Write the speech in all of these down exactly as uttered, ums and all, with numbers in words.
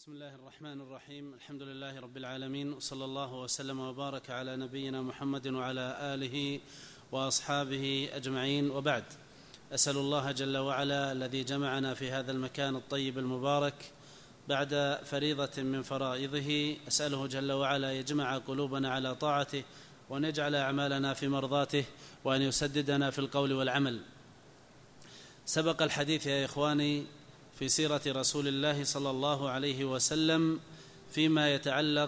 بسم الله الرحمن الرحيم. الحمد لله رب العالمين، وصلى الله وسلم وبارك على نبينا محمد وعلى آله وأصحابه أجمعين، وبعد. أسأل الله جل وعلا الذي جمعنا في هذا المكان الطيب المبارك بعد فريضة من فرائضه، أسأله جل وعلا يجمع قلوبنا على طاعته، وأن يجعل أعمالنا في مرضاته، وأن يسددنا في القول والعمل. سبق الحديث يا إخواني في سيرة رسول الله صلى الله عليه وسلم فيما يتعلق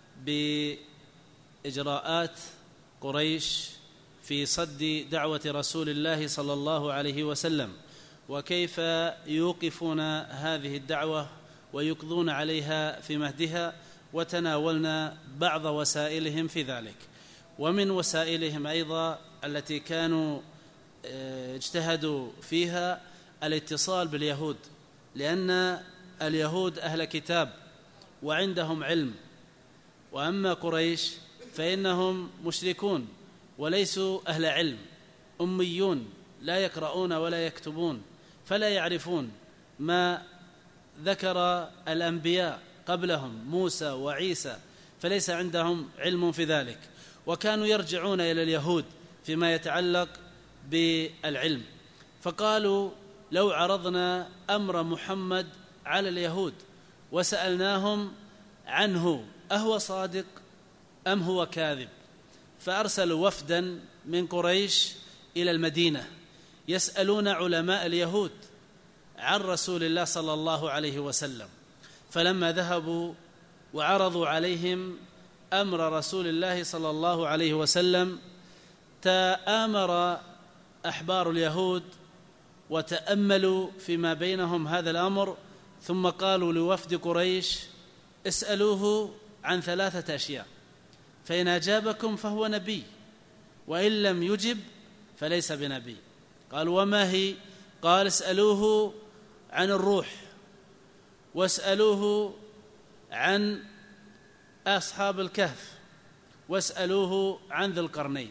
بإجراءات قريش في صد دعوة رسول الله صلى الله عليه وسلم، وكيف يوقفون هذه الدعوة ويقضون عليها في مهدها، وتناولنا بعض وسائلهم في ذلك. ومن وسائلهم أيضا التي كانوا اجتهدوا فيها الاتصال باليهود، لأن اليهود أهل كتاب وعندهم علم، وأما قريش فإنهم مشركون وليسوا أهل علم، أميون لا يقرؤون ولا يكتبون، فلا يعرفون ما ذكر الأنبياء قبلهم موسى وعيسى، فليس عندهم علم في ذلك، وكانوا يرجعون إلى اليهود فيما يتعلق بالعلم. فقالوا لو عرضنا أمر محمد على اليهود وسألناهم عنه أهو صادق أم هو كاذب، فأرسلوا وفدا من قريش إلى المدينة يسألون علماء اليهود عن رسول الله صلى الله عليه وسلم. فلما ذهبوا وعرضوا عليهم أمر رسول الله صلى الله عليه وسلم، تآمر أحبار اليهود وتأملوا فيما بينهم هذا الأمر، ثم قالوا لوفد قريش اسألوه عن ثلاثة أشياء، فإن أجابكم فهو نبي، وإن لم يجب فليس بنبي. قالوا وما هي؟ قال اسألوه عن الروح، واسألوه عن أصحاب الكهف، واسألوه عن ذي القرنين.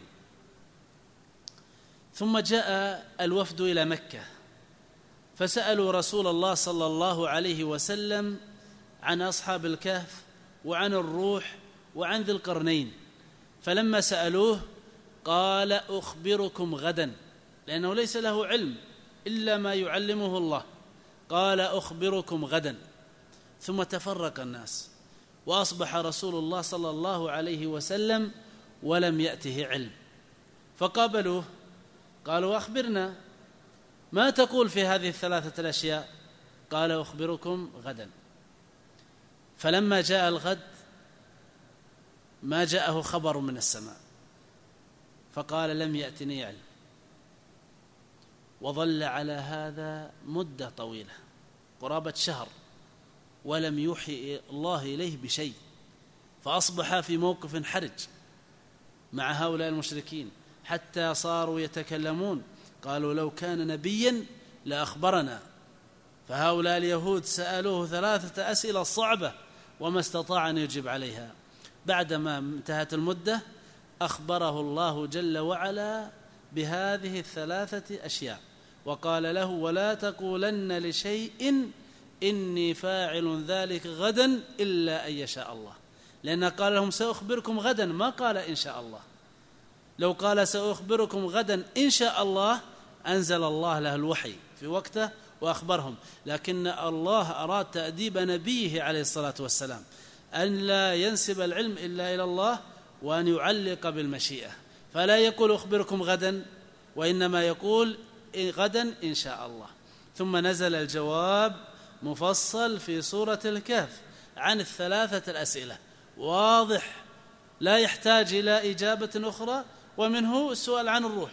ثم جاء الوفد إلى مكة فسألوا رسول الله صلى الله عليه وسلم عن أصحاب الكهف وعن الروح وعن ذي القرنين، فلما سألوه قال أخبركم غدا، لأنه ليس له علم إلا ما يعلمه الله. قال أخبركم غدا. ثم تفرق الناس، وأصبح رسول الله صلى الله عليه وسلم ولم يأته علم، فقابلوه قالوا أخبرنا ما تقول في هذه الثلاثة الأشياء؟ قال أخبركم غدا. فلما جاء الغد ما جاءه خبر من السماء، فقال لم يأتني علم، وظل على هذا مدة طويلة قرابة شهر ولم يوحي الله إليه بشيء، فأصبح في موقف حرج مع هؤلاء المشركين، حتى صاروا يتكلمون قالوا لو كان نبيا لأخبرنا. فهؤلاء اليهود سألوه ثلاثة أسئلة صعبة وما استطاع أن يجيب عليها. بعدما انتهت المدة أخبره الله جل وعلا بهذه الثلاثة أشياء، وقال له ولا تقولن لشيء إني فاعل ذلك غدا إلا أن يشاء الله، لأنه قال لهم سأخبركم غدا، ما قال إن شاء الله. لو قال سأخبركم غدا إن شاء الله أنزل الله له الوحي في وقته وأخبرهم، لكن الله أراد تأديب نبيه عليه الصلاة والسلام أن لا ينسب العلم إلا إلى الله، وأن يعلق بالمشيئة، فلا يقول أخبركم غدا، وإنما يقول غدا إن شاء الله. ثم نزل الجواب مفصل في سورة الكهف عن الثلاثة الأسئلة، واضح لا يحتاج إلى إجابة أخرى. ومنه السؤال عن الروح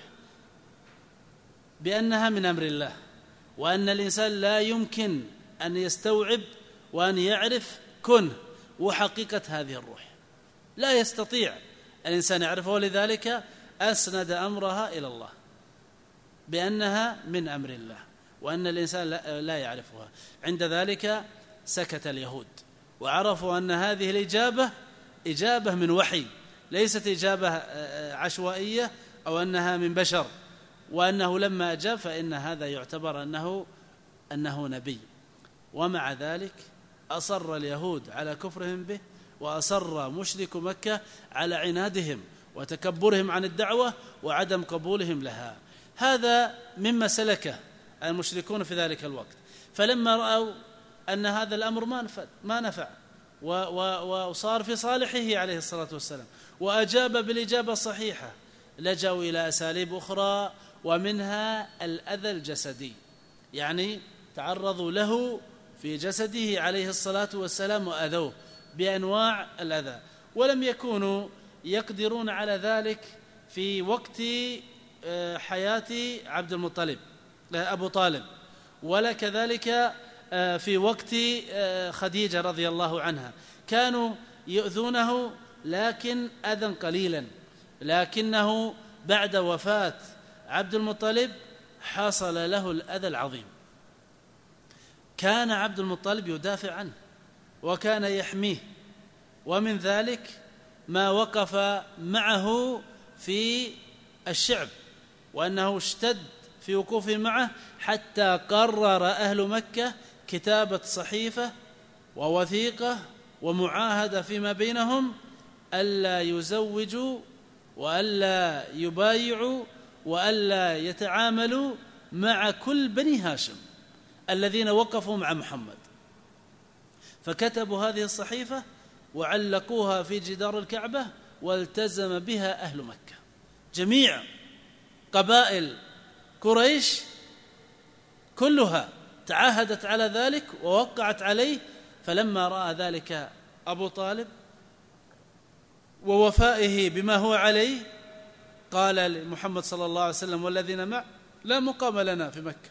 بأنها من أمر الله، وأن الإنسان لا يمكن أن يستوعب وأن يعرف كنه وحقيقة هذه الروح، لا يستطيع الإنسان يعرفه، ولذلك أسند أمرها إلى الله بأنها من أمر الله، وأن الإنسان لا يعرفها. عند ذلك سكت اليهود وعرفوا أن هذه الإجابة إجابة من وحي، ليست إجابة عشوائية أو أنها من بشر، وأنه لما أجاب فإن هذا يعتبر أنه, أنه نبي. ومع ذلك أصر اليهود على كفرهم به، وأصر مشرك مكة على عنادهم وتكبرهم عن الدعوة وعدم قبولهم لها. هذا مما سلكه المشركون في ذلك الوقت. فلما رأوا أن هذا الأمر ما نفع, ما نفع وصار في صالحه عليه الصلاة والسلام وأجاب بالإجابة الصحيحة، لجأوا إلى أساليب أخرى، ومنها الأذى الجسدي، يعني تعرضوا له في جسده عليه الصلاة والسلام وأذوه بأنواع الأذى، ولم يكونوا يقدرون على ذلك في وقت حياة عبد المطلب أبو طالب، ولا كذلك في وقت خديجة رضي الله عنها، كانوا يؤذونه لكن أذى قليلا، لكنه بعد وفاة عبد المطلب حصل له الأذى العظيم. كان عبد المطلب يدافع عنه وكان يحميه، ومن ذلك ما وقف معه في الشعب، وأنه اشتد في وقوفه معه حتى قرر أهل مكة كتابة صحيفة ووثيقة ومعاهدة فيما بينهم ألا يزوجوا وألا يبايعوا وألا يتعاملوا مع كل بني هاشم الذين وقفوا مع محمد. فكتبوا هذه الصحيفة وعلقوها في جدار الكعبة، والتزم بها أهل مكة، جميع قبائل قريش كلها تعاهدت على ذلك ووقعت عليه. فلما رأى ذلك أبو طالب ووفائه بما هو عليه، قال لمحمد صلى الله عليه وسلم والذين معه: لا مقام لنا في مكة،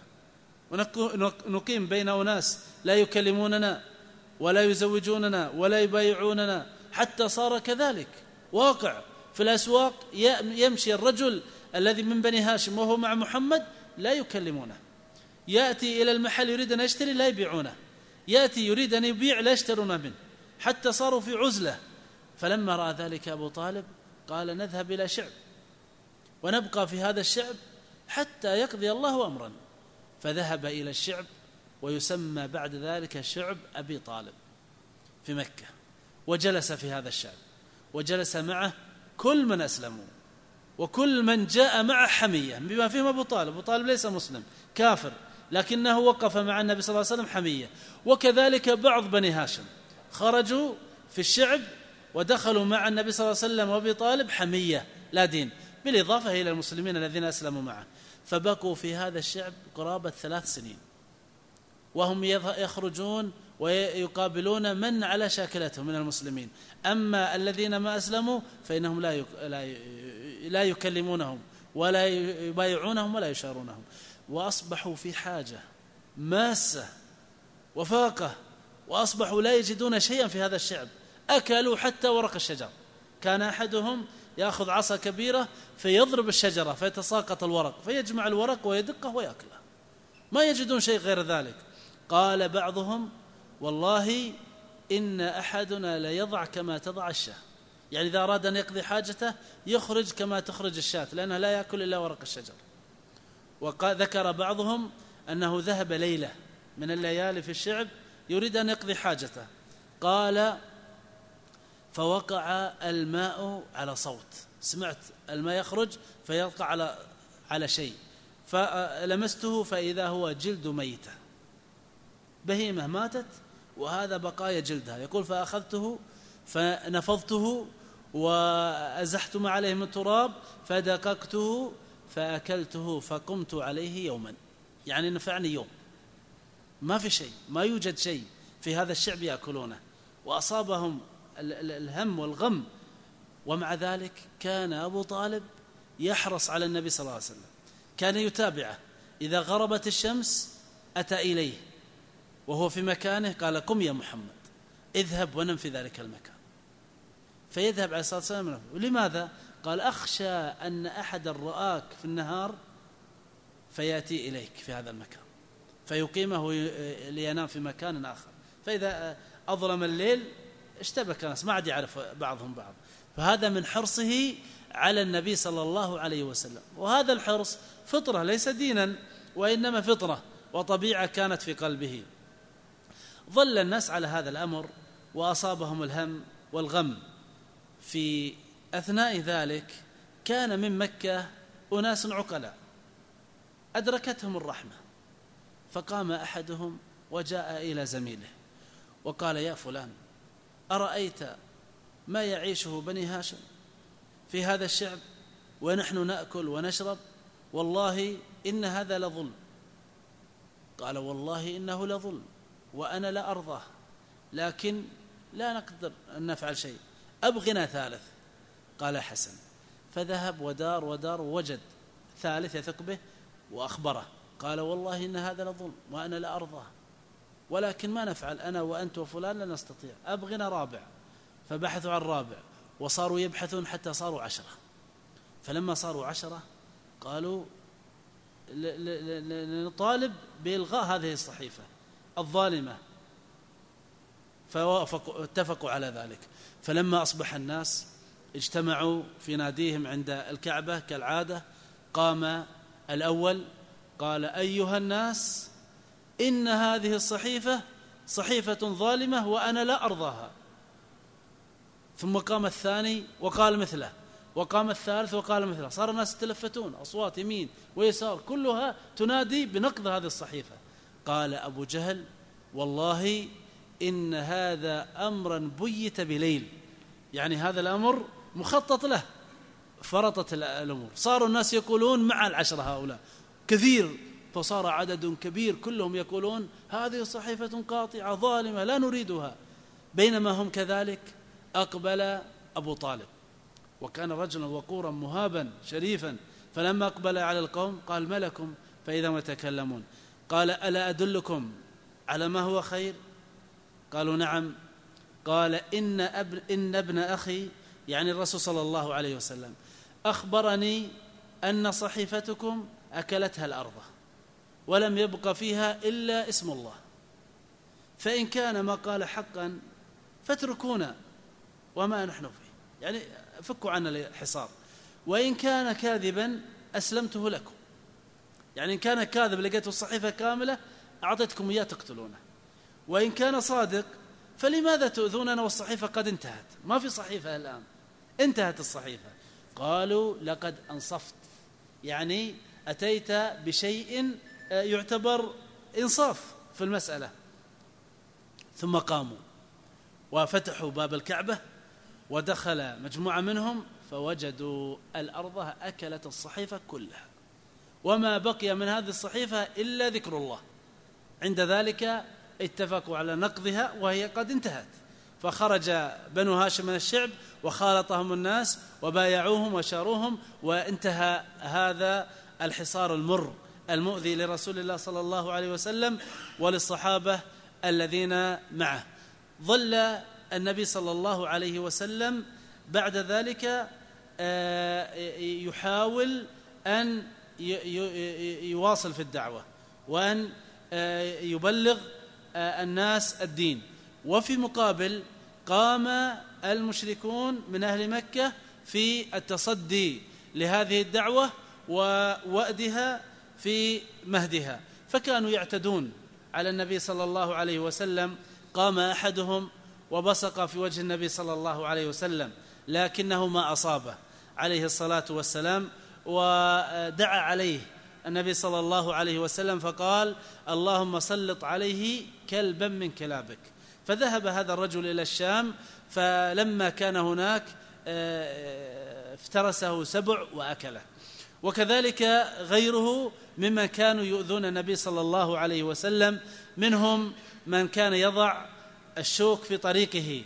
ونقيم بين أناس لا يكلموننا ولا يزوجوننا ولا يبايعوننا، حتى صار كذلك واقع في الأسواق. يمشي الرجل الذي من بني هاشم وهو مع محمد لا يكلمونه، يأتي إلى المحل يريد أن يشتري لا يبيعونه، يأتي يريد أن يبيع لا يشترون منه، حتى صاروا في عزلة. فلما رأى ذلك أبو طالب قال: نذهب إلى شعب ونبقى في هذا الشعب حتى يقضي الله أمرا. فذهب إلى الشعب، ويسمى بعد ذلك شعب أبي طالب في مكة، وجلس في هذا الشعب، وجلس معه كل من أسلموا وكل من جاء معه حمية، بما فيهم أبو طالب. أبو طالب ليس مسلم، كافر، لكنه وقف مع النبي صلى الله عليه وسلم حمية. وكذلك بعض بني هاشم خرجوا في الشعب ودخلوا مع النبي صلى الله عليه وسلم وأبي طالب حمية لا دين، بالإضافة إلى المسلمين الذين أسلموا معه. فبقوا في هذا الشعب قرابة ثلاث سنين، وهم يخرجون ويقابلون من على شاكلتهم من المسلمين. أما الذين ما أسلموا فإنهم لا لا يكلمونهم ولا يبايعونهم ولا يشارونهم، وأصبحوا في حاجة ماسة وفاقة، وأصبحوا لا يجدون شيئا في هذا الشعب. أكلوا حتى ورق الشجر، كان أحدهم يأخذ عصا كبيرة فيضرب الشجرة فيتساقط الورق، فيجمع الورق ويدقه ويأكله، ما يجدون شيء غير ذلك. قال بعضهم: والله إن أحدنا لا يضع كما تضع الشاة، يعني إذا أراد أن يقضي حاجته يخرج كما تخرج الشاة، لأنه لا يأكل إلا ورق الشجر. وذكر بعضهم أنه ذهب ليلة من الليالي في الشعب يريد أن يقضي حاجته، قال: فوقع الماء على صوت، سمعت الماء يخرج فيقع على على شيء، فلمسته فإذا هو جلد ميتة، بهيمة ماتت وهذا بقايا جلدها. يقول: فأخذته فنفضته وأزحت ما عليه من تراب فدققته فأكلته فقمت عليه يوما، يعني نفعني يوم، ما في شيء، ما يوجد شيء في هذا الشعب يأكلونه، وأصابهم الهم والغم. ومع ذلك كان أبو طالب يحرص على النبي صلى الله عليه وسلم، كان يتابعه، إذا غربت الشمس أتى إليه وهو في مكانه، قال: قم يا محمد اذهب ونم في ذلك المكان. فيذهب عليه الصلاة والسلام. لماذا؟ قال: أخشى أن أحد رآك في النهار فيأتي إليك في هذا المكان فيقيمه لينام في مكان آخر، فإذا أظلم الليل اشتبك الناس، ما عاد يعرف بعضهم بعض. فهذا من حرصه على النبي صلى الله عليه وسلم، وهذا الحرص فطرة ليس دينا، وإنما فطرة وطبيعة كانت في قلبه. ظل الناس على هذا الأمر وأصابهم الهم والغم. في أثناء ذلك كان من مكة أناس عقلاء أدركتهم الرحمة، فقام أحدهم وجاء إلى زميله وقال: يا فلان، أرأيت ما يعيشه بني هاشم في هذا الشعب ونحن نأكل ونشرب؟ والله إن هذا لظلم. قال: والله إنه لظلم وأنا لا أرضاه، لكن لا نقدر أن نفعل شيء، أبغنا ثالث. قال: حسن. فذهب ودار ودار ووجد ثالث يثق به وأخبره. قال: والله إن هذا لظلم وأنا لا أرضاه، ولكن ما نفعل أنا وأنت وفلان لا نستطيع، أبغنا رابع. فبحثوا عن رابع وصاروا يبحثون حتى صاروا عشرة. فلما صاروا عشرة قالوا: نطالب بإلغاء هذه الصحيفة الظالمة، فاتفقوا على ذلك. فلما أصبح الناس اجتمعوا في ناديهم عند الكعبة كالعادة، قام الأول قال: أيها الناس، إن هذه الصحيفة صحيفة ظالمة وأنا لا أرضاها. ثم قام الثاني وقال مثله، وقام الثالث وقال مثله. صار الناس يتلفتون، أصوات يمين ويسار كلها تنادي بنقض هذه الصحيفة. قال أبو جهل: والله إن هذا أمرا بيت بليل، يعني هذا الأمر مخطط له، فرطت الأمور. صاروا الناس يقولون مع العشرة هؤلاء كثير، فصار عدد كبير كلهم يقولون: هذه صحيفة قاطعة ظالمة لا نريدها. بينما هم كذلك أقبل أبو طالب، وكان رجلا وقورا مهابا شريفا، فلما أقبل على القوم قال: ما لكم فإذا ما تكلمون؟ قال: ألا أدلكم على ما هو خير؟ قالوا: نعم. قال: إن, أب إن ابن أخي، يعني الرسول صلى الله عليه وسلم، أخبرني أن صحيفتكم أكلتها الأرض ولم يبق فيها إلا اسم الله، فإن كان ما قال حقا فاتركونا وما نحن فيه، يعني فكوا عنا الحصار، وإن كان كاذبا أسلمته لكم، يعني إن كان كاذب لقيته الصحيفة كاملة أعطيتكم إياه تقتلونه، وإن كان صادق فلماذا تؤذوننا والصحيفة قد انتهت؟ ما في صحيفة الآن، انتهت الصحيفة. قالوا: لقد أنصفت، يعني أتيت بشيء يعتبر إنصاف في المسألة. ثم قاموا وفتحوا باب الكعبة ودخل مجموعة منهم فوجدوا الأرض أكلت الصحيفة كلها، وما بقي من هذه الصحيفة إلا ذكر الله. عند ذلك اتفقوا على نقضها وهي قد انتهت، فخرج بنو هاشم من الشعب وخالطهم الناس وبايعوهم وشاروهم، وانتهى هذا الحصار المر المؤذي لرسول الله صلى الله عليه وسلم وللصحابة الذين معه. ظل النبي صلى الله عليه وسلم بعد ذلك يحاول أن يواصل في الدعوة وأن يبلغ الناس الدين، وفي مقابل قام المشركون من أهل مكة في التصدي لهذه الدعوة ووأدها في مهدها، فكانوا يعتدون على النبي صلى الله عليه وسلم. قام أحدهم وبصق في وجه النبي صلى الله عليه وسلم لكنه ما أصابه عليه الصلاة والسلام، ودعا عليه النبي صلى الله عليه وسلم فقال: اللهم سلط عليه كلبا من كلابك. فذهب هذا الرجل إلى الشام، فلما كان هناك افترسه سبع وأكله. وكذلك غيره ممن كانوا يؤذون النبي صلى الله عليه وسلم، منهم من كان يضع الشوك في طريقه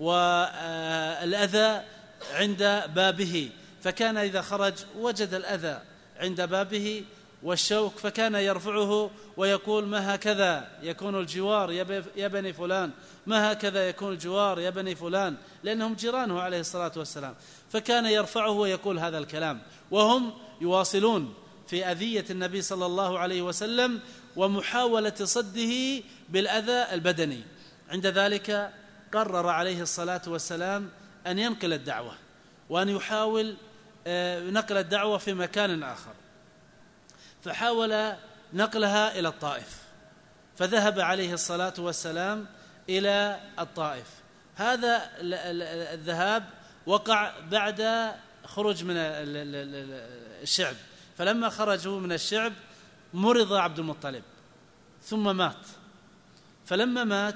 والأذى عند بابه، فكان إذا خرج وجد الأذى عند بابه والشوك فكان يرفعه ويقول: ما هكذا يكون الجوار يا بني فلان، ما هكذا يكون الجوار يا بني فلان، لأنهم جيرانه عليه الصلاة والسلام، فكان يرفعه ويقول هذا الكلام، وهم يواصلون في أذية النبي صلى الله عليه وسلم ومحاولة صده بالأذى البدني. عند ذلك قرر عليه الصلاة والسلام أن ينقل الدعوة وأن يحاول نقل الدعوة في مكان آخر، فحاول نقلها إلى الطائف، فذهب عليه الصلاة والسلام إلى الطائف. هذا الذهاب وقع بعد خروج من الشعب، فلما خرجوا من الشعب مرض عبد المطلب ثم مات. فلما مات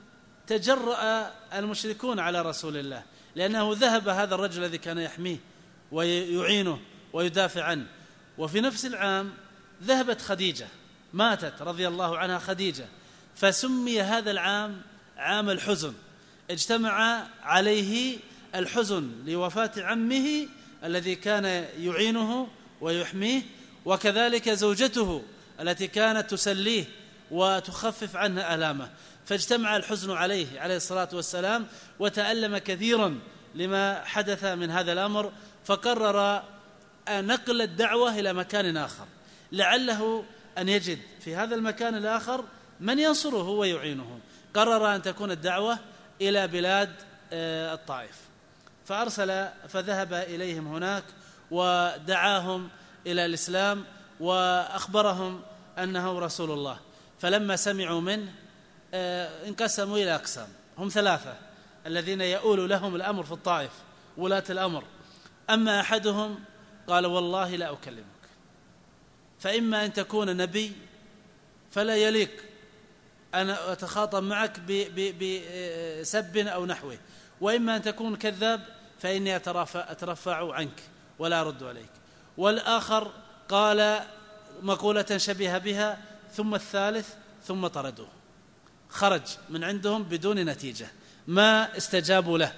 تجرأ المشركون على رسول الله، لأنه ذهب هذا الرجل الذي كان يحميه ويعينه ويدافع عنه. وفي نفس العام ذهبت خديجة، ماتت رضي الله عنها خديجة، فسمي هذا العام عام الحزن، اجتمع عليه الحزن لوفاة عمه الذي كان يعينه ويحميه، وكذلك زوجته التي كانت تسليه وتخفف عنه آلامه، فاجتمع الحزن عليه عليه الصلاة والسلام، وتألم كثيرا لما حدث من هذا الأمر، فقرر نقل الدعوة إلى مكان آخر، لعله أن يجد في هذا المكان الآخر من ينصره ويعينه. قرر أن تكون الدعوة إلى بلاد الطائف، فأرسل فذهب إليهم هناك ودعاهم إلى الإسلام وأخبرهم أنه رسول الله. فلما سمعوا منه انقسموا إلى أقسام، هم ثلاثة الذين يؤول لهم الأمر في الطائف، ولاة الأمر. أما أحدهم قال والله لا أكلمك، فإما أن تكون نبي فلا يليق أن أتخاطب معك بسب أو نحوه، وإما أن تكون كذاب فإني أترفع عنك ولا أرد عليك. والآخر قال مقولة شبيهة بها، ثم الثالث ثم طردوه، خرج من عندهم بدون نتيجة، ما استجابوا له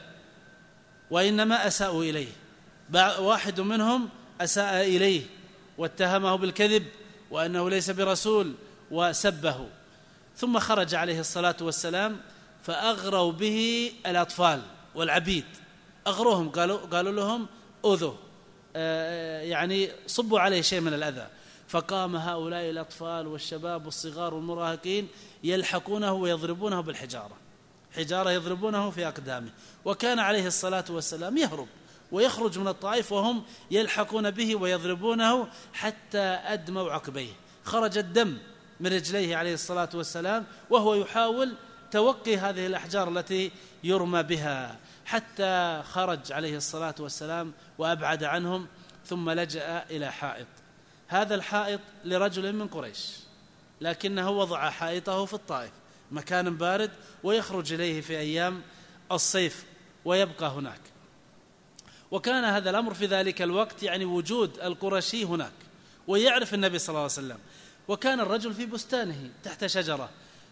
وإنما أساءوا إليه. واحد منهم أساء إليه واتهمه بالكذب وأنه ليس برسول وسبه. ثم خرج عليه الصلاة والسلام فأغروا به الأطفال والعبيد، أغروهم، قالوا, قالوا لهم أذوا، آه يعني صبوا عليه شيء من الأذى. فقام هؤلاء الأطفال والشباب والصغار والمراهقين يلحقونه ويضربونه بالحجارة، حجارة يضربونه في أقدامه. وكان عليه الصلاة والسلام يهرب ويخرج من الطائف وهم يلحقون به ويضربونه حتى أدموا عقبيه، خرج الدم من رجليه عليه الصلاة والسلام وهو يحاول توقي هذه الأحجار التي يرمى بها، حتى خرج عليه الصلاة والسلام وأبعد عنهم، ثم لجأ إلى حائط. هذا الحائط لرجل من قريش، لكنه وضع حائطه في الطائف، مكان بارد، ويخرج إليه في أيام الصيف ويبقى هناك. وكان هذا الأمر في ذلك الوقت يعني وجود القرشي هناك ويعرف النبي صلى الله عليه وسلم. وكان الرجل في بستانه تحت شجرة،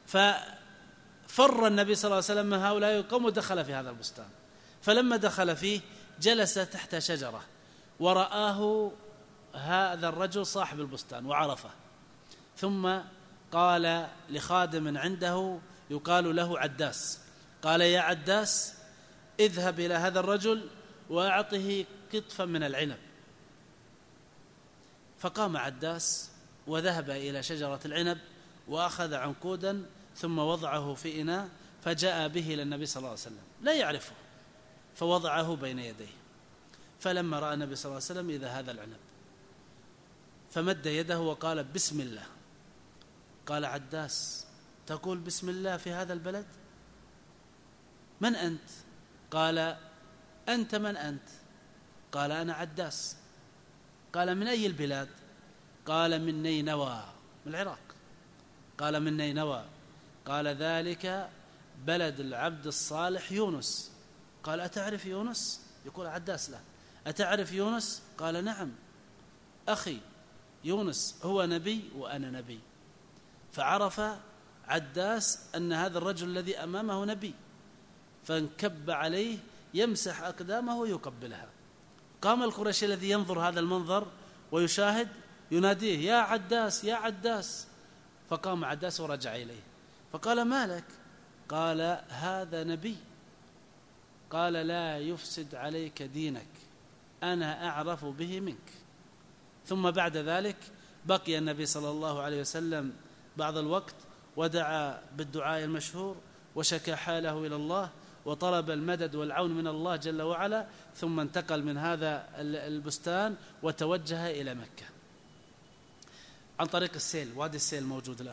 ففر النبي صلى الله عليه وسلم من هؤلاء القوم ودخل في هذا البستان. فلما دخل فيه جلس تحت شجرة، ورآه هذا الرجل صاحب البستان وعرفه، ثم قال لخادم عنده يقال له عداس، قال يا عداس اذهب إلى هذا الرجل وأعطه قطفا من العنب. فقام عداس وذهب إلى شجرة العنب وأخذ عنقودا ثم وضعه في إناء، فجاء به إلى النبي صلى الله عليه وسلم لا يعرفه، فوضعه بين يديه. فلما رأى النبي صلى الله عليه وسلم إذا هذا العنب، فمد يده وقال بسم الله. قال عداس تقول بسم الله في هذا البلد؟ من أنت؟ قال أنت من أنت؟ قال أنا عداس. قال من أي البلاد؟ قال من نينوى، من العراق. قال من نينوى. قال ذلك بلد العبد الصالح يونس. قال أتعرف يونس؟ يقول عداس له أتعرف يونس؟ قال نعم أخي يونس هو نبي وأنا نبي. فعرف عداس أن هذا الرجل الذي أمامه نبي، فانكب عليه يمسح أقدامه ويقبلها. قام القرشي الذي ينظر هذا المنظر ويشاهد يناديه يا عداس يا عداس. فقام عداس ورجع إليه فقال ما لك؟ قال هذا نبي. قال لا يفسد عليك دينك، أنا أعرف به منك. ثم بعد ذلك بقي النبي صلى الله عليه وسلم بعض الوقت ودعا بالدعاء المشهور وشكى حاله إلى الله وطلب المدد والعون من الله جل وعلا، ثم انتقل من هذا البستان وتوجه إلى مكة عن طريق السيل، وادي السيل موجود الآن.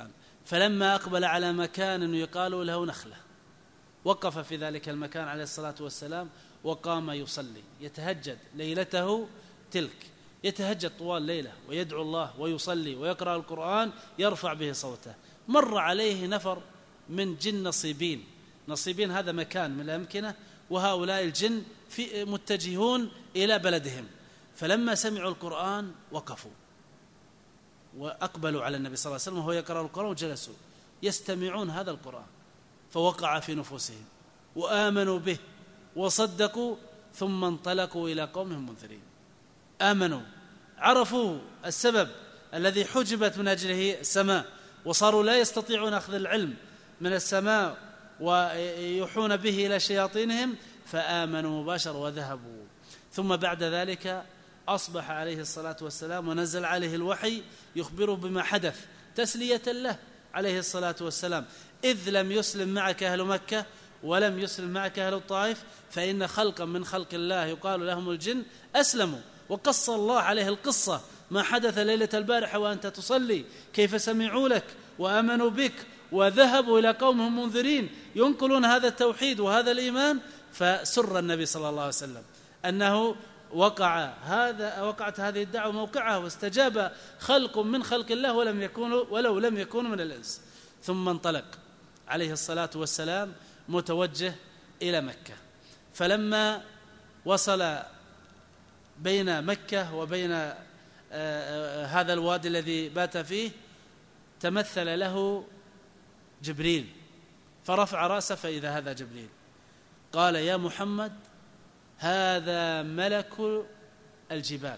فلما أقبل على مكان يقال له نخلة وقف في ذلك المكان عليه الصلاة والسلام وقام يصلي يتهجد ليلته تلك، يتهجد طوال ليلة ويدعو الله ويصلي ويقرأ القرآن يرفع به صوته. مر عليه نفر من جن نصيبين، نصيبين هذا مكان من الأمكنة، وهؤلاء الجن في متجهون إلى بلدهم، فلما سمعوا القرآن وقفوا وأقبلوا على النبي صلى الله عليه وسلم وهو يقرأ القرآن وجلسوا يستمعون هذا القرآن، فوقع في نفوسهم وآمنوا به وصدقوا، ثم انطلقوا إلى قومهم منذرين. آمنوا، عرفوا السبب الذي حجبت من أجله السماء، وصاروا لا يستطيعون أخذ العلم من السماء ويوحون به إلى شياطينهم، فآمنوا مباشرة وذهبوا. ثم بعد ذلك أصبح عليه الصلاة والسلام ونزل عليه الوحي يخبره بما حدث تسلية له عليه الصلاة والسلام، إذ لم يسلم معك أهل مكة ولم يسلم معك أهل الطائف، فإن خلقا من خلق الله يقال لهم الجن أسلموا، وقص الله عليه القصة ما حدث ليلة البارحة وأنت تصلي، كيف سمعوا لك وآمنوا بك وذهبوا إلى قومهم منذرين ينقلون هذا التوحيد وهذا الإيمان. فسر النبي صلى الله عليه وسلم أنه وقع هذا وقعت هذه الدعوة موقعها، واستجاب خلق من خلق الله ولم يكونوا ولو لم يكونوا من الإنس. ثم انطلق عليه الصلاة والسلام متوجه إلى مكة، فلما وصل بين مكة وبين هذا الوادي الذي بات فيه تمثل له جبريل، فرفع رأسه فإذا هذا جبريل، قال: يا محمد، هذا ملك الجبال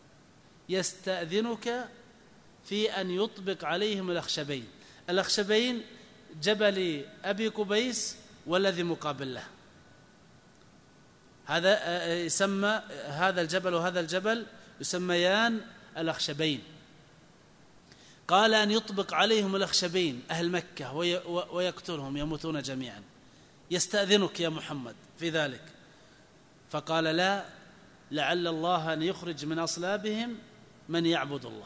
يستأذنك في أن يطبق عليهم الأخشبين. الأخشبين جبل أبي قبيس والذي مقابل له، هذا يسمى هذا الجبل وهذا الجبل يسميان الأخشبين. قال أن يطبق عليهم الأخشبين أهل مكة ويقتلهم يموتون جميعا، يستأذنك يا محمد في ذلك. فقال: لا، لعل الله أن يخرج من أصلابهم من يعبد الله،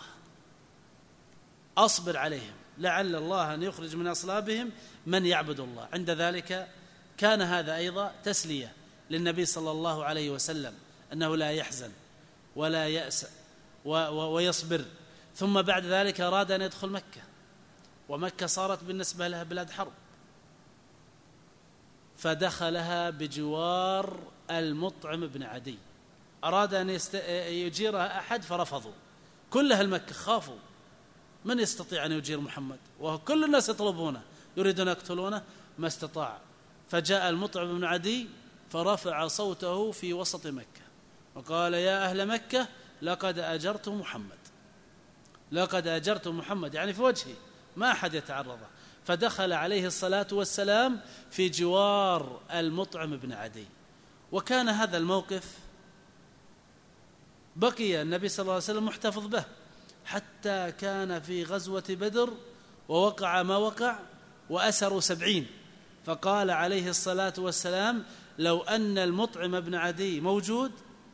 أصبر عليهم، لعل الله أن يخرج من أصلابهم من يعبد الله. عند ذلك كان هذا أيضا تسلية للنبي صلى الله عليه وسلم أنه لا يحزن ولا يأس ويصبر. ثم بعد ذلك أراد أن يدخل مكة، ومكة صارت بالنسبة لها بلاد حرب، فدخلها بجوار المطعم بن عدي، أراد أن يجيرها أحد فرفضوا، كل أهل مكة خافوا، من يستطيع أن يجير محمد وكل الناس يطلبونه يريدون يقتلونه، ما استطاع. فجاء المطعم بن عدي فرفع صوته في وسط مكة وقال: يا أهل مكة، لقد أجرت محمد، لقد أجرت محمد، يعني في وجهي ما أحد يتعرضه. فدخل عليه الصلاة والسلام في جوار المطعم بن عدي. وكان هذا الموقف بقي النبي صلى الله عليه وسلم محتفظ به حتى كان في غزوة بدر ووقع ما وقع وأسروا سبعين. فقال عليه الصلاة والسلام: لو أن المطعم بن عدي موجود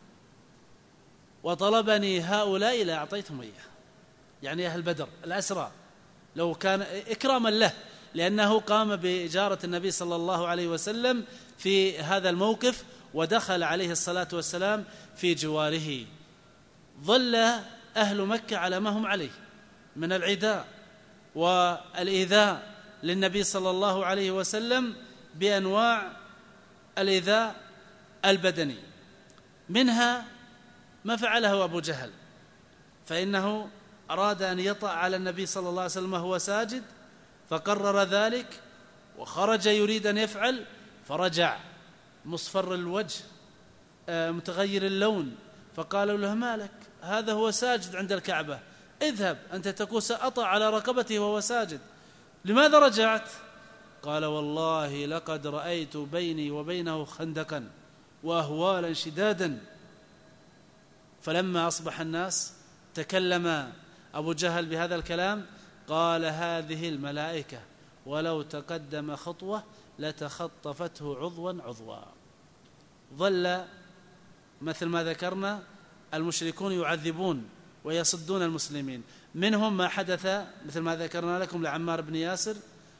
وطلبني هؤلاء لأعطيتهم إياه، يعني أهل بدر الأسرى، لو كان إكراما له لأنه قام بإجارة النبي صلى الله عليه وسلم في هذا الموقف، ودخل عليه الصلاة والسلام في جواره. ظل أهل مكة على ما هم عليه من العداء والإيذاء للنبي صلى الله عليه وسلم بأنواع الإيذاء البدني، منها ما فعله أبو جهل، فإنه أراد أن يطأ على النبي صلى الله عليه وسلم وهو ساجد، فقرر ذلك وخرج يريد أن يفعل، فرجع مصفر الوجه متغير اللون، فقالوا له: ما لك؟ هذا هو ساجد عند الكعبة، اذهب أنت تكون سأطأ على رقبته وهو ساجد، لماذا رجعت؟ قال: والله لقد رأيت بيني وبينه خندقا وأهوالا شدادا. فلما أصبح الناس تكلم أبو جهل بهذا الكلام، قال: هذه الملائكة ولو تقدم خطوة لتخطفته عضوا عضوا. ظل مثل ما ذكرنا المشركون يعذبون ويصدون المسلمين. منهم ما حدث مثل ما ذكرنا لكم لعمار بن ياسر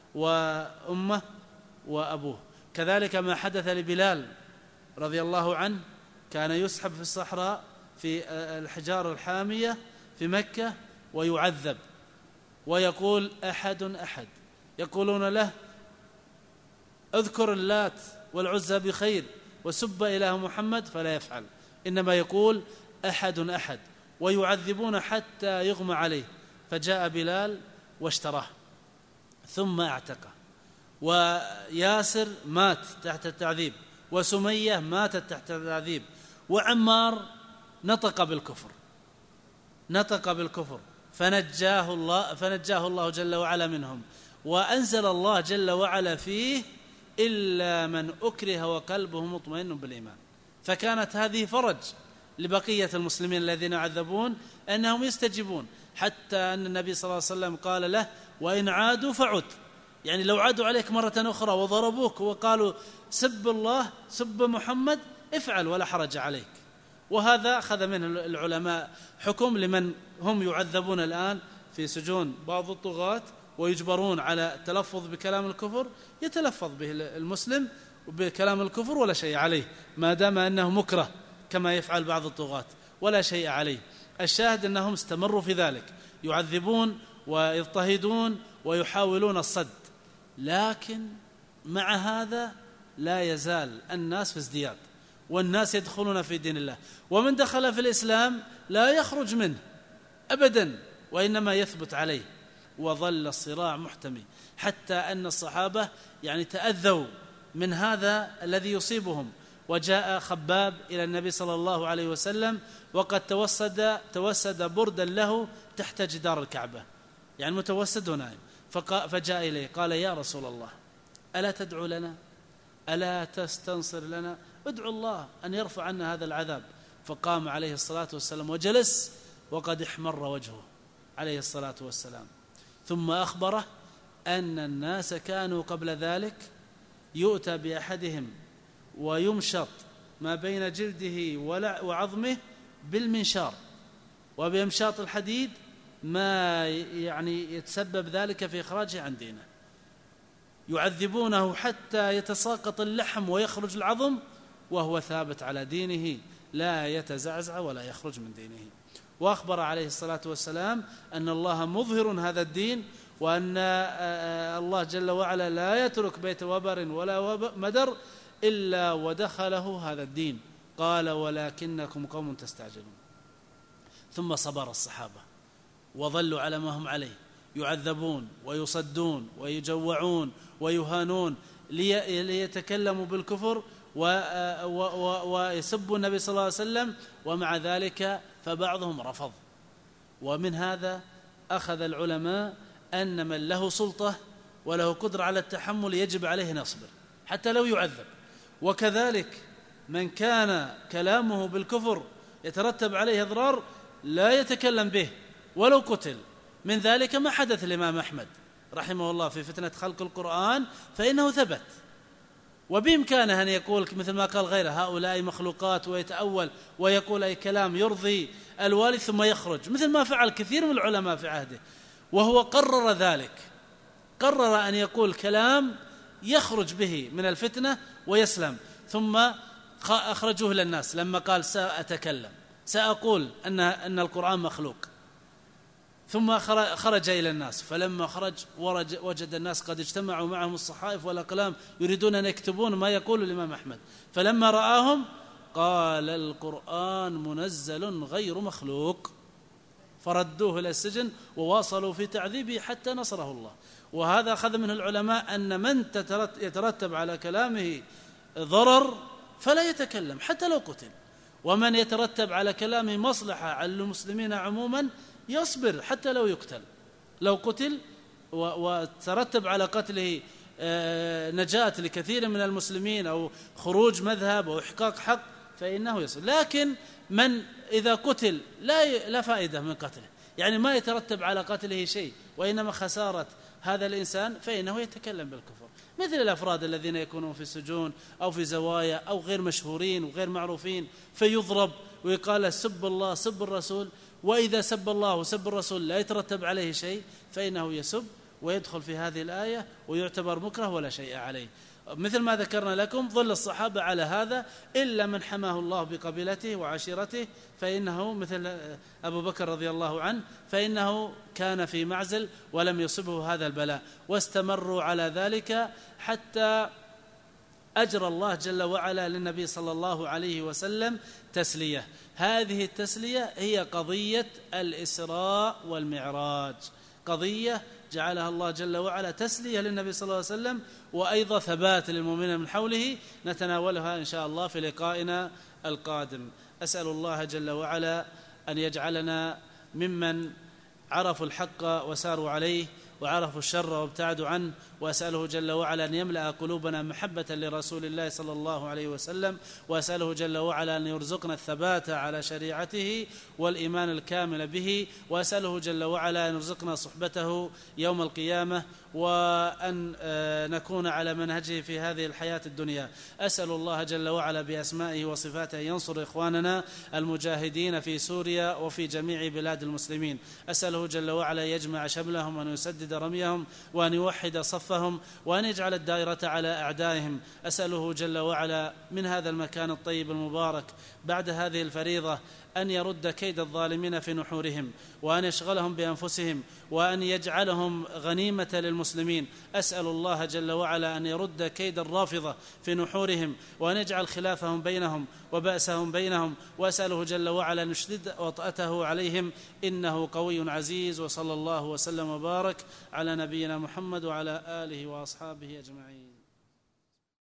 وأمه وأبوه، كذلك ما حدث لبلال رضي الله عنه، كان يسحب في الصحراء في الحجار الحامية في مكة ويعذب، ويقول أحد أحد، يقولون له اذكر اللات والعزى بخير وسب إله محمد، فلا يفعل، إنما يقول أحد أحد، ويعذبون حتى يغمى عليه، فجاء بلال واشتراه ثم اعتقه، وياسر مات تحت التعذيب، وسمية ماتت تحت التعذيب، وعمار نطق بالكفر نطق بالكفر فنجاه الله فنجاه الله جل وعلا منهم، وأنزل الله جل وعلا فيه إلا من أكره وقلبه مطمئن بالإيمان. فكانت هذه فرج لبقية المسلمين الذين يعذبون أنهم يستجيبون، حتى أن النبي صلى الله عليه وسلم قال له وإن عادوا فعد، يعني لو عادوا عليك مرة أخرى وضربوك وقالوا سب الله سب محمد افعل ولا حرج عليك. وهذا أخذ منه العلماء حكم لمن هم يعذبون الآن في سجون بعض الطغاة ويجبرون على التلفظ بكلام الكفر، يتلفظ به المسلم بكلام الكفر ولا شيء عليه، ما دام أنه مكره كما يفعل بعض الطغاة ولا شيء عليه. الشاهد أنهم استمروا في ذلك، يعذبون ويضطهدون ويحاولون الصد، لكن مع هذا لا يزال الناس في ازدياد، والناس يدخلون في دين الله، ومن دخل في الإسلام لا يخرج منه أبدا، وإنما يثبت عليه، وظل الصراع محتمي، حتى أن الصحابة يعني تأذوا من هذا الذي يصيبهم. وجاء خباب إلى النبي صلى الله عليه وسلم وقد توسد توسد بردا له تحت جدار الكعبة، يعني متوسد ونائم، فجاء إليه قال يا رسول الله ألا تدعو لنا، ألا تستنصر لنا، ادعو الله أن يرفع عنا هذا العذاب. فقام عليه الصلاة والسلام وجلس وقد احمر وجهه عليه الصلاة والسلام، ثم أخبره أن الناس كانوا قبل ذلك يؤتى بأحدهم ويمشط ما بين جلده وعظمه بالمنشار وبإمشاط الحديد، ما يعني يتسبب ذلك في إخراجه عن دينه، يعذبونه حتى يتساقط اللحم ويخرج العظم وهو ثابت على دينه لا يتزعزع ولا يخرج من دينه. وأخبر عليه الصلاة والسلام أن الله مظهر هذا الدين، وأن الله جل وعلا لا يترك بيت وبر ولا مدر إلا ودخله هذا الدين، قال ولكنكم قوم تستعجلون. ثم صبر الصحابة وظلوا على ما هم عليه، يعذبون ويصدون ويجوعون ويهانون ليتكلموا بالكفر ويسبوا النبي صلى الله عليه وسلم، ومع ذلك فبعضهم رفض. ومن هذا أخذ العلماء أن من له سلطة وله قدرة على التحمل يجب عليه نصبر حتى لو يعذب، وكذلك من كان كلامه بالكفر يترتب عليه أضرار لا يتكلم به ولو قتل. من ذلك ما حدث الإمام أحمد رحمه الله في فتنة خلق القرآن، فإنه ثبت، وبإمكانه أن يقول مثل ما قال غيره هؤلاء مخلوقات ويتأول ويقول أي كلام يرضي الوالي ثم يخرج، مثل ما فعل كثير من العلماء في عهده، وهو قرر ذلك، قرر أن يقول كلام يخرج به من الفتنة ويسلم، ثم أخرجوه للناس لما قال سأتكلم سأقول أن أن القرآن مخلوق، ثم خرج إلى الناس، فلما خرج وجد الناس قد اجتمعوا معهم الصحائف والأقلام يريدون أن يكتبون ما يقول الإمام أحمد، فلما رآهم قال القرآن منزل غير مخلوق، فردوه إلى السجن وواصلوا في تعذيبه حتى نصره الله. وهذا أخذ منه العلماء أن من يترتب على كلامه ضرر فلا يتكلم حتى لو قتل، ومن يترتب على كلامه مصلحة على المسلمين عموما يصبر حتى لو يقتل، لو قتل وترتب على قتله نجاة لكثير من المسلمين أو خروج مذهب أو إحقاق حق فإنه يصبر. لكن من إذا قتل لا لا فائدة من قتله، يعني ما يترتب على قتله شيء وإنما خسارة هذا الإنسان، فإنه يتكلم بالكفر، مثل الأفراد الذين يكونون في السجون أو في زوايا أو غير مشهورين وغير معروفين فيضرب ويقال سب الله سب الرسول، وإذا سب الله وسب الرسول لا يترتب عليه شيء فإنه يسب ويدخل في هذه الآية ويعتبر مكره ولا شيء عليه. مثل ما ذكرنا لكم ظل الصحابة على هذا، إلا من حماه الله بقبيلته وعشيرته فإنه مثل أبو بكر رضي الله عنه، فإنه كان في معزل ولم يصبه هذا البلاء، واستمروا على ذلك حتى أجرى الله جل وعلا للنبي صلى الله عليه وسلم تسلية. هذه التسلية هي قضية الإسراء والمعراج، قضية جعلها الله جل وعلا تسلية للنبي صلى الله عليه وسلم، وأيضا ثبات للمؤمنين من حوله، نتناولها إن شاء الله في لقائنا القادم. أسأل الله جل وعلا أن يجعلنا ممن عرفوا الحق وساروا عليه، وعرفوا الشر وابتعدوا عنه، وأسأله جل وعلا أن يملأ قلوبنا محبة لرسول الله صلى الله عليه وسلم، وأسأله جل وعلا أن يرزقنا الثبات على شريعته والإيمان الكامل به، وأسأله جل وعلا أن يرزقنا صحبته يوم القيامة، وأن نكون على منهجه في هذه الحياة الدنيا. أسأل الله جل وعلا بأسمائه وصفاته ينصر إخواننا المجاهدين في سوريا وفي جميع بلاد المسلمين. أسأله جل وعلا يجمع شملهم وأن يسدد رميهم وأن يوحد صفهم وأن يجعل الدائرة على أعدائهم. أسأله جل وعلا من هذا المكان الطيب المبارك بعد هذه الفريضة أن يرد كيد الظالمين في نحورهم، وأن يشغلهم بأنفسهم، وأن يجعلهم غنيمة للمسلمين. أسأل الله جل وعلا أن يرد كيد الرافضة في نحورهم، وأن يجعل خلافهم بينهم وبأسهم بينهم، وأسأله جل وعلا أن يشدد وطأته عليهم إنه قوي عزيز. وصلى الله وسلم وبارك على نبينا محمد وعلى آله وأصحابه أجمعين.